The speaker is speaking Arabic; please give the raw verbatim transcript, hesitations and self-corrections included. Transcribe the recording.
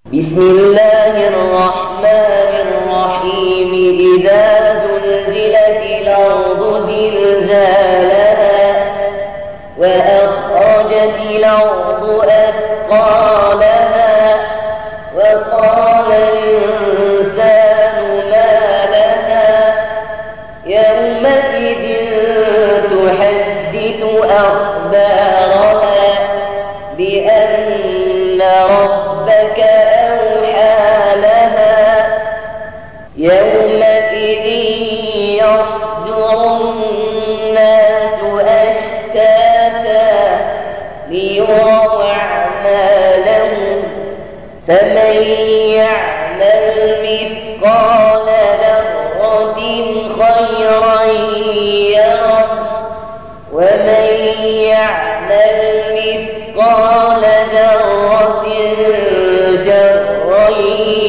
بسم الله الرحمن الرحيم. إذا زلزلت الأرض زلزالها وأخرجت الأرض أثقالها وقال الإنسان ما لها يومئذ تحدث أخبارها بأن ربك يومئذ يصدر الناس أشتاتا ليروا أعمالهم فمن يعمل مثقال ذرة خيرا يره ومن يعمل مثقال ذرة شرا